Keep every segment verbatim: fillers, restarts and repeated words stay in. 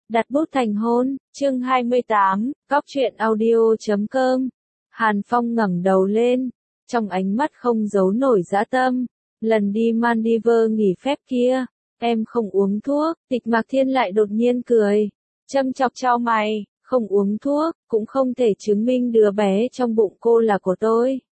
Đặt bút thành hôn, chương hai mươi tám, góc truyện audio chấm com. Hàn Phong ngẩng đầu lên, trong ánh mắt không giấu nổi dã tâm. Lần đi Maldives nghỉ phép kia, em không uống thuốc. Tịch Mạc Thiên lại đột nhiên cười, châm chọc chau mày, không uống thuốc, cũng không thể chứng minh đứa bé trong bụng cô là của tôi.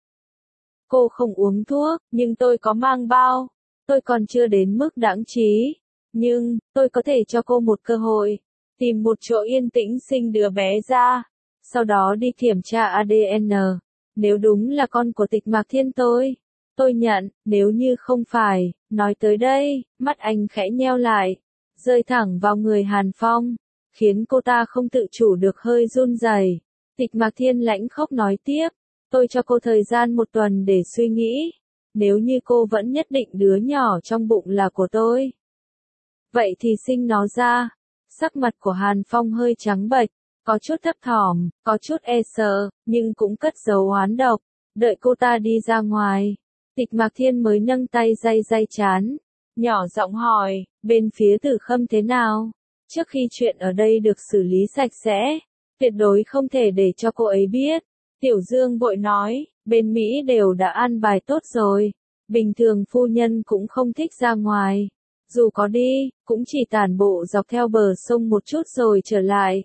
Cô không uống thuốc, nhưng tôi có mang bao. Tôi còn chưa đến mức đãng trí, nhưng tôi có thể cho cô một cơ hội. Tìm một chỗ yên tĩnh sinh đứa bé ra, sau đó đi kiểm tra a đê en. Nếu đúng là con của Tịch Mạc Thiên tôi, tôi nhận, nếu như không phải, nói tới đây, mắt anh khẽ nheo lại, rơi thẳng vào người Hàn Phong, khiến cô ta không tự chủ được hơi run rẩy. Tịch Mạc Thiên lãnh khốc nói tiếp, tôi cho cô thời gian một tuần để suy nghĩ, nếu như cô vẫn nhất định đứa nhỏ trong bụng là của tôi, vậy thì sinh nó ra. Sắc mặt của Hàn Phong hơi trắng bệch, có chút thấp thỏm, có chút e sợ, nhưng cũng cất giấu oán độc. Đợi cô ta đi ra ngoài, Tịch Mạc Thiên mới nâng tay day day trán, nhỏ giọng hỏi, bên phía Tử Khâm thế nào? Trước khi chuyện ở đây được xử lý sạch sẽ, tuyệt đối không thể để cho cô ấy biết. Tiểu Dương vội nói, bên Mỹ đều đã an bài tốt rồi, bình thường phu nhân cũng không thích ra ngoài. Dù có đi, cũng chỉ tản bộ dọc theo bờ sông một chút rồi trở lại.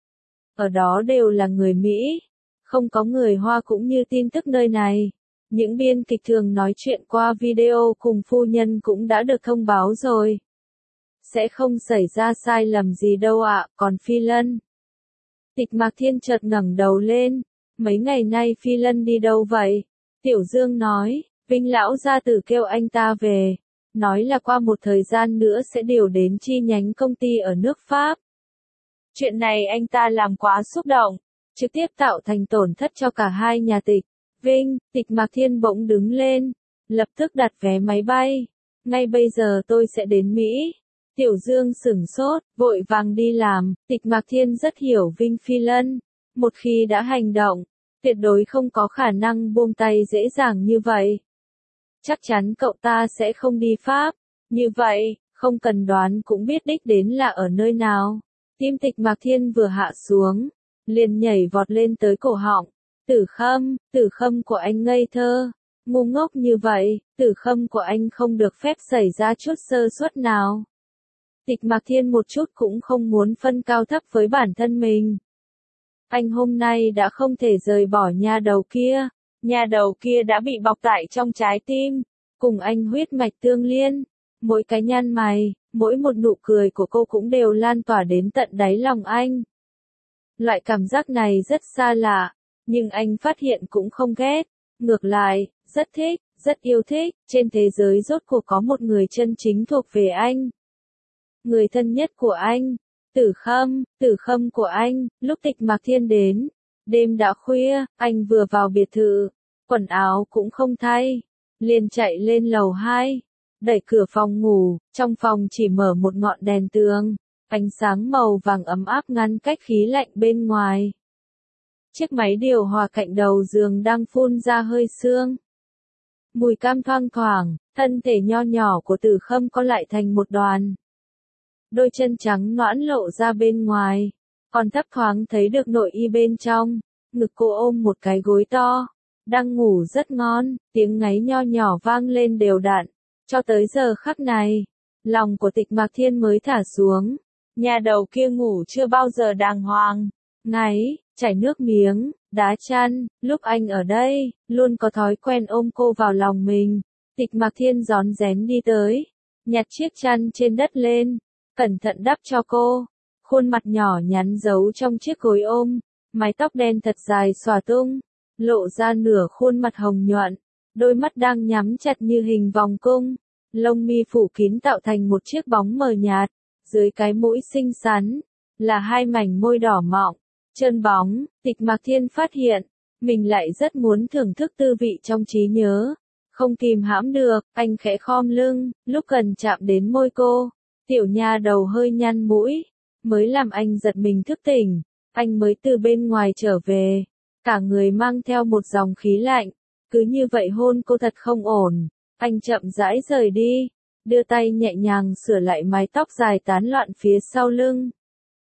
Ở đó đều là người Mỹ, không có người Hoa cũng như tin tức nơi này. Những biên kịch thường nói chuyện qua video cùng phu nhân cũng đã được thông báo rồi. Sẽ không xảy ra sai lầm gì đâu ạ, còn Phi Lân. Tịch Mạc Thiên chợt ngẩng đầu lên, mấy ngày nay Phi Lân đi đâu vậy? Tiểu Dương nói, Vinh lão gia tử kêu anh ta về. Nói là qua một thời gian nữa sẽ điều đến chi nhánh công ty ở nước Pháp. Chuyện này anh ta làm quá xúc động, trực tiếp tạo thành tổn thất cho cả hai nhà Tịch. Vinh, Tịch Mạc Thiên bỗng đứng lên, lập tức đặt vé máy bay. Ngay bây giờ tôi sẽ đến Mỹ. Tiểu Dương sửng sốt, vội vàng đi làm. Tịch Mạc Thiên rất hiểu Vinh Phi Lân. Một khi đã hành động, tuyệt đối không có khả năng buông tay dễ dàng như vậy. Chắc chắn cậu ta sẽ không đi Pháp. Như vậy, không cần đoán cũng biết đích đến là ở nơi nào. Tim Tịch Mạc Thiên vừa hạ xuống, liền nhảy vọt lên tới cổ họng. Tử Khâm, Tử Khâm của anh ngây thơ, ngu ngốc như vậy, Tử Khâm của anh không được phép xảy ra chút sơ suất nào. Tịch Mạc Thiên một chút cũng không muốn phân cao thấp với bản thân mình. Anh hôm nay đã không thể rời bỏ nha đầu kia. Nhà đầu kia đã bị bọc tại trong trái tim, cùng anh huyết mạch tương liên. Mỗi cái nhăn mày, mỗi một nụ cười của cô cũng đều lan tỏa đến tận đáy lòng anh. Loại cảm giác này rất xa lạ, nhưng anh phát hiện cũng không ghét. Ngược lại, rất thích, rất yêu thích. Trên thế giới rốt cuộc có một người chân chính thuộc về anh. Người thân nhất của anh, Tử Khâm, Tử Khâm của anh. Lúc Tịch Mạc Thiên đến, đêm đã khuya, anh vừa vào biệt thự, quần áo cũng không thay, liền chạy lên lầu hai, đẩy cửa phòng ngủ, trong phòng chỉ mở một ngọn đèn tường, ánh sáng màu vàng ấm áp ngăn cách khí lạnh bên ngoài. Chiếc máy điều hòa cạnh đầu giường đang phun ra hơi sương. Mùi cam thoang thoảng, thân thể nho nhỏ của Tử Khâm co lại thành một đoàn. Đôi chân trắng nõn lộ ra bên ngoài. Còn thấp thoáng thấy được nội y bên trong, ngực cô ôm một cái gối to, đang ngủ rất ngon, tiếng ngáy nho nhỏ vang lên đều đặn. Cho tới giờ khắc này, lòng của Tịch Mạc Thiên mới thả xuống. Nhà đầu kia ngủ chưa bao giờ đàng hoàng, ngáy, chảy nước miếng, đá chăn. Lúc anh ở đây, luôn có thói quen ôm cô vào lòng mình. Tịch Mạc Thiên rón rén đi tới, nhặt chiếc chăn trên đất lên, cẩn thận đắp cho cô. Khuôn mặt nhỏ nhắn giấu trong chiếc gối ôm, mái tóc đen thật dài xõa tung, lộ ra nửa khuôn mặt hồng nhuận, đôi mắt đang nhắm chặt như hình vòng cung, lông mi phủ kín tạo thành một chiếc bóng mờ nhạt, dưới cái mũi xinh xắn, là hai mảnh môi đỏ mọng, trơn bóng. Tịch Mạc Thiên phát hiện, mình lại rất muốn thưởng thức tư vị trong trí nhớ, không kìm hãm được, anh khẽ khom lưng, lúc gần chạm đến môi cô, tiểu nha đầu hơi nhăn mũi. Mới làm anh giật mình thức tỉnh, anh mới từ bên ngoài trở về, cả người mang theo một dòng khí lạnh, cứ như vậy hôn cô thật không ổn. Anh chậm rãi rời đi, đưa tay nhẹ nhàng sửa lại mái tóc dài tán loạn phía sau lưng.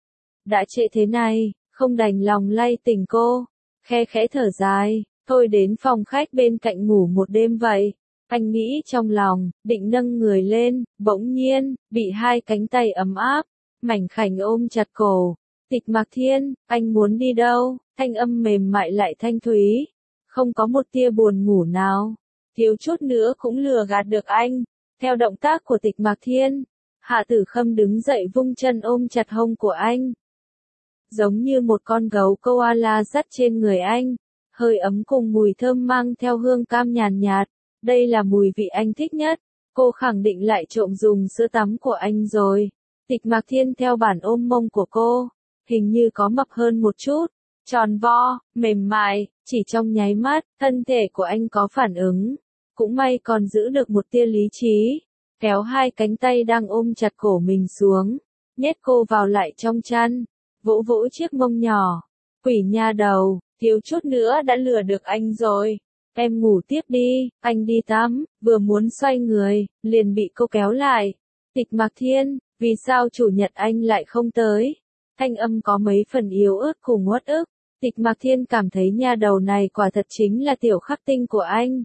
đã trễ thế này, không đành lòng lay tỉnh cô, khe khẽ thở dài, thôi đến phòng khách bên cạnh ngủ một đêm vậy. Anh nghĩ trong lòng, định nâng người lên, bỗng nhiên, bị hai cánh tay ấm áp, mảnh khảnh ôm chặt cổ. Tịch Mạc Thiên, anh muốn đi đâu? Thanh âm mềm mại lại thanh thúy, không có một tia buồn ngủ nào, thiếu chút nữa cũng lừa gạt được anh. Theo động tác của Tịch Mạc Thiên, Hạ Tử Khâm đứng dậy vung chân ôm chặt hông của anh. Giống như một con gấu koala dắt trên người anh, hơi ấm cùng mùi thơm mang theo hương cam nhàn nhạt. Đây là mùi vị anh thích nhất. Cô khẳng định lại trộm dùng sữa tắm của anh rồi. Tịch Mạc Thiên theo bản ôm mông của cô, hình như có mập hơn một chút, tròn vo, mềm mại, chỉ trong nháy mắt, thân thể của anh có phản ứng. Cũng may còn giữ được một tia lý trí, kéo hai cánh tay đang ôm chặt cổ mình xuống, nhét cô vào lại trong chăn, vỗ vỗ chiếc mông nhỏ. Quỷ nha đầu, thiếu chút nữa đã lừa được anh rồi. Em ngủ tiếp đi, anh đi tắm, vừa muốn xoay người, liền bị cô kéo lại. Tịch Mạc Thiên, vì sao chủ nhật anh lại không tới? Thanh âm có mấy phần yếu ớt cùng uất ức. Tịch Mạc Thiên cảm thấy nha đầu này quả thật chính là tiểu khắc tinh của anh.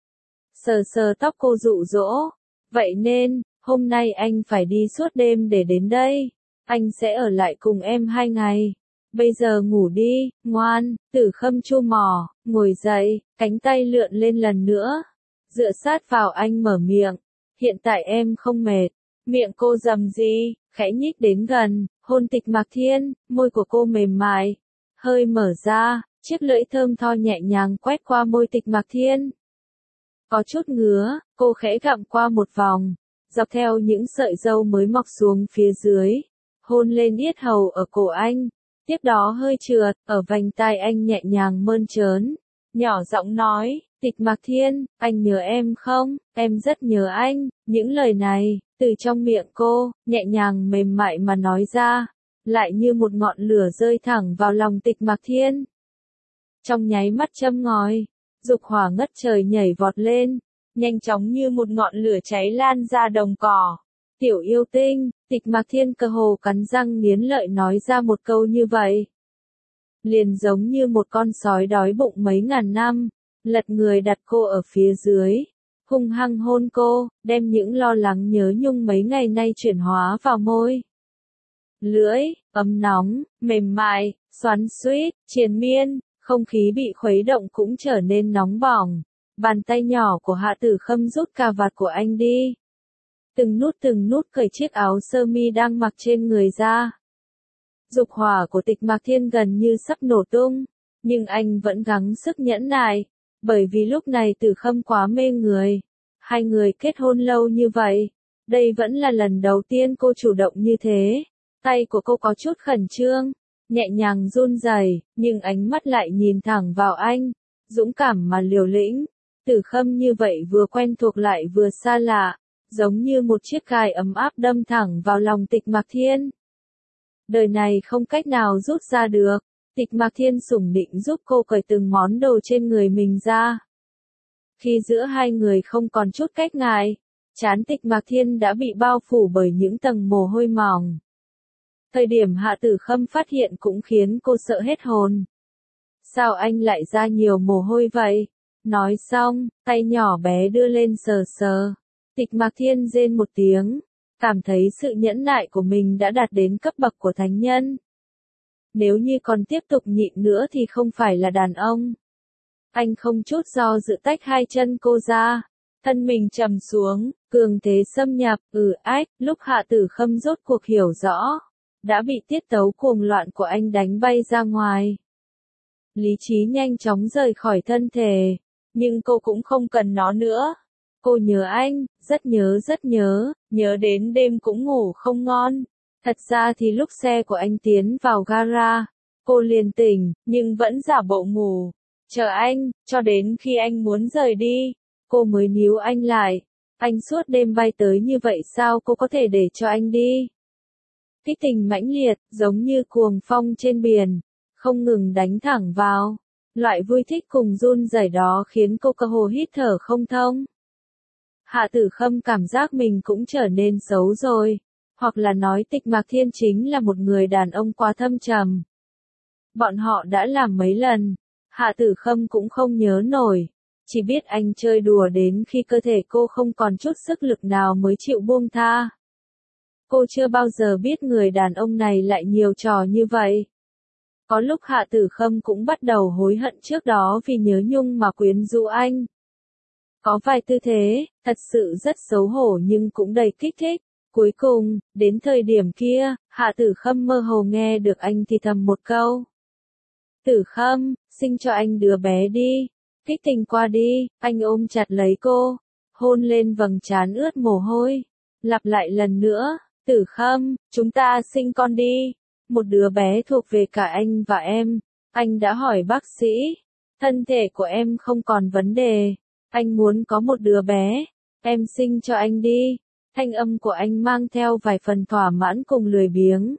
Sờ sờ tóc cô dụ dỗ. Vậy nên, hôm nay anh phải đi suốt đêm để đến đây. Anh sẽ ở lại cùng em hai ngày. Bây giờ ngủ đi, ngoan. Tử Khâm chu mỏ, ngồi dậy, cánh tay lượn lên lần nữa. Dựa sát vào anh mở miệng. Hiện tại em không mệt. Miệng cô rầm gì, khẽ nhích đến gần, hôn Tịch Mạc Thiên, môi của cô mềm mại, hơi mở ra, chiếc lưỡi thơm tho nhẹ nhàng quét qua môi Tịch Mạc Thiên. Có chút ngứa, cô khẽ gặm qua một vòng, dọc theo những sợi râu mới mọc xuống phía dưới, hôn lên yết hầu ở cổ anh, tiếp đó hơi trượt, ở vành tai anh nhẹ nhàng mơn trớn, nhỏ giọng nói, Tịch Mạc Thiên, anh nhớ em không, em rất nhớ anh. Những lời này, từ trong miệng cô, nhẹ nhàng mềm mại mà nói ra, lại như một ngọn lửa rơi thẳng vào lòng Tịch Mạc Thiên. Trong nháy mắt châm ngòi, dục hỏa ngất trời nhảy vọt lên, nhanh chóng như một ngọn lửa cháy lan ra đồng cỏ. Tiểu yêu tinh, Tịch Mạc Thiên cơ hồ cắn răng nghiến lợi nói ra một câu như vậy. Liền giống như một con sói đói bụng mấy ngàn năm, lật người đặt cô ở phía dưới, hung hăng hôn cô, đem những lo lắng nhớ nhung mấy ngày nay chuyển hóa vào môi. Lưỡi, ấm nóng, mềm mại, xoắn xuýt, triền miên, không khí bị khuấy động cũng trở nên nóng bỏng. Bàn tay nhỏ của Hạ Tử Khâm rút cà vạt của anh đi. Từng nút từng nút cởi chiếc áo sơ mi đang mặc trên người ra. Dục hỏa của Tịch Mạc Thiên gần như sắp nổ tung, nhưng anh vẫn gắng sức nhẫn nại, bởi vì lúc này Tử Khâm quá mê người. Hai người kết hôn lâu như vậy, đây vẫn là lần đầu tiên cô chủ động như thế. Tay của cô có chút khẩn trương, nhẹ nhàng run rẩy, nhưng ánh mắt lại nhìn thẳng vào anh, dũng cảm mà liều lĩnh. Tử Khâm như vậy vừa quen thuộc lại vừa xa lạ, giống như một chiếc gai ấm áp đâm thẳng vào lòng Tịch Mạc Thiên. Đời này không cách nào rút ra được. Tịch Mạc Thiên sủng nịnh giúp cô cởi từng món đồ trên người mình ra. Khi giữa hai người không còn chút cách ngại, trán Tịch Mạc Thiên đã bị bao phủ bởi những tầng mồ hôi mỏng. Thời điểm Hạ Tử Khâm phát hiện cũng khiến cô sợ hết hồn. Sao anh lại ra nhiều mồ hôi vậy? Nói xong, tay nhỏ bé đưa lên sờ sờ. Tịch Mạc Thiên rên một tiếng, cảm thấy sự nhẫn nại của mình đã đạt đến cấp bậc của thánh nhân. Nếu như còn tiếp tục nhịn nữa thì không phải là đàn ông. Anh không chút do dự tách hai chân cô ra, thân mình trầm xuống, cường thế xâm nhập, ừ ách, lúc Hạ Tử Khâm rốt cuộc hiểu rõ, đã bị tiết tấu cuồng loạn của anh đánh bay ra ngoài. Lý trí nhanh chóng rời khỏi thân thể, nhưng cô cũng không cần nó nữa. Cô nhớ anh, rất nhớ rất nhớ, nhớ đến đêm cũng ngủ không ngon. Thật ra thì lúc xe của anh tiến vào gara, cô liền tỉnh, nhưng vẫn giả bộ ngủ. Chờ anh, cho đến khi anh muốn rời đi, cô mới níu anh lại. Anh suốt đêm bay tới như vậy sao cô có thể để cho anh đi? Kích tình mãnh liệt, giống như cuồng phong trên biển, không ngừng đánh thẳng vào. Loại vui thích cùng run rẩy đó khiến cô cơ hồ hít thở không thông. Hạ Tử Khâm cảm giác mình cũng trở nên xấu rồi. Hoặc là nói Tịch Mạc Thiên chính là một người đàn ông quá thâm trầm. Bọn họ đã làm mấy lần, Hạ Tử Khâm cũng không nhớ nổi, chỉ biết anh chơi đùa đến khi cơ thể cô không còn chút sức lực nào mới chịu buông tha. Cô chưa bao giờ biết người đàn ông này lại nhiều trò như vậy. Có lúc Hạ Tử Khâm cũng bắt đầu hối hận trước đó vì nhớ nhung mà quyến rũ anh. Có vài tư thế, thật sự rất xấu hổ nhưng cũng đầy kích thích. Cuối cùng, đến thời điểm kia, Hạ Tử Khâm mơ hồ nghe được anh thì thầm một câu. Tử Khâm, sinh cho anh đứa bé đi. Kích tình qua đi, anh ôm chặt lấy cô, hôn lên vầng trán ướt mồ hôi. Lặp lại lần nữa, Tử Khâm, chúng ta sinh con đi. Một đứa bé thuộc về cả anh và em. Anh đã hỏi bác sĩ. Thân thể của em không còn vấn đề. Anh muốn có một đứa bé. Em sinh cho anh đi. Thanh âm của anh mang theo vài phần thỏa mãn cùng lười biếng.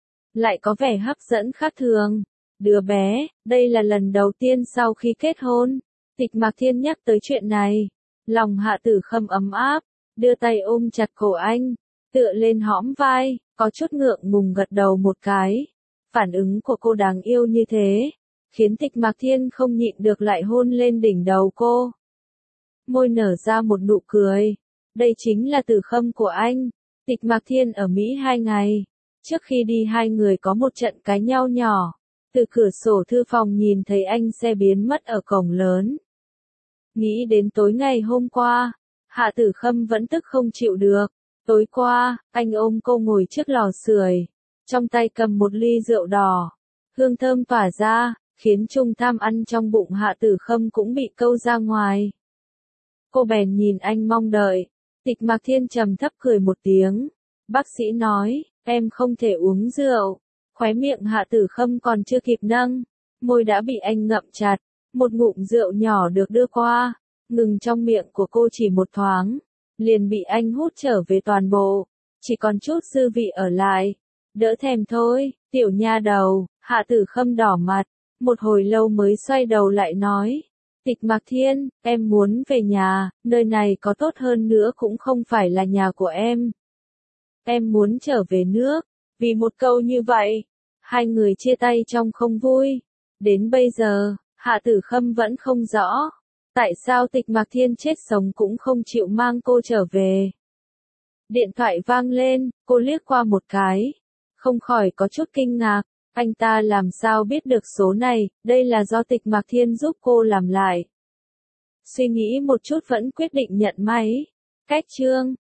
Lại có vẻ hấp dẫn khác thường. Đứa bé, đây là lần đầu tiên sau khi kết hôn. Tịch Mạc Thiên nhắc tới chuyện này. Lòng Hạ Tử Khâm ấm áp, đưa tay ôm chặt cổ anh, tựa lên hõm vai, có chút ngượng ngùng gật đầu một cái. Phản ứng của cô đáng yêu như thế, khiến Tịch Mạc Thiên không nhịn được lại hôn lên đỉnh đầu cô. Môi nở ra một nụ cười. Đây chính là Tử Khâm của anh. Tịch Mạc Thiên ở Mỹ hai ngày. Trước khi đi hai người có một trận cãi nhau nhỏ. Từ cửa sổ thư phòng nhìn thấy anh xe biến mất ở cổng lớn. Nghĩ đến tối ngày hôm qua, Hạ Tử Khâm vẫn tức không chịu được. Tối qua, anh ôm cô ngồi trước lò sưởi, trong tay cầm một ly rượu đỏ. Hương thơm tỏa ra, khiến chung tham ăn trong bụng Hạ Tử Khâm cũng bị câu ra ngoài. Cô bèn nhìn anh mong đợi. Tịch Mạc Thiên trầm thấp cười một tiếng. Bác sĩ nói, em không thể uống rượu. Khóe miệng Hạ Tử Khâm còn chưa kịp nâng, môi đã bị anh ngậm chặt. Một ngụm rượu nhỏ được đưa qua, ngừng trong miệng của cô chỉ một thoáng, liền bị anh hút trở về toàn bộ, chỉ còn chút dư vị ở lại. Đỡ thèm thôi, tiểu nha đầu. Hạ Tử Khâm đỏ mặt, một hồi lâu mới xoay đầu lại nói. Tịch Mạc Thiên, em muốn về nhà, nơi này có tốt hơn nữa cũng không phải là nhà của em. Em muốn trở về nước. Vì một câu như vậy, hai người chia tay trong không vui. Đến bây giờ, Hạ Tử Khâm vẫn không rõ, tại sao Tịch Mạc Thiên chết sống cũng không chịu mang cô trở về. Điện thoại vang lên, cô liếc qua một cái, không khỏi có chút kinh ngạc, anh ta làm sao biết được số này, đây là do Tịch Mạc Thiên giúp cô làm lại. Suy nghĩ một chút vẫn quyết định nhận máy. Cách chương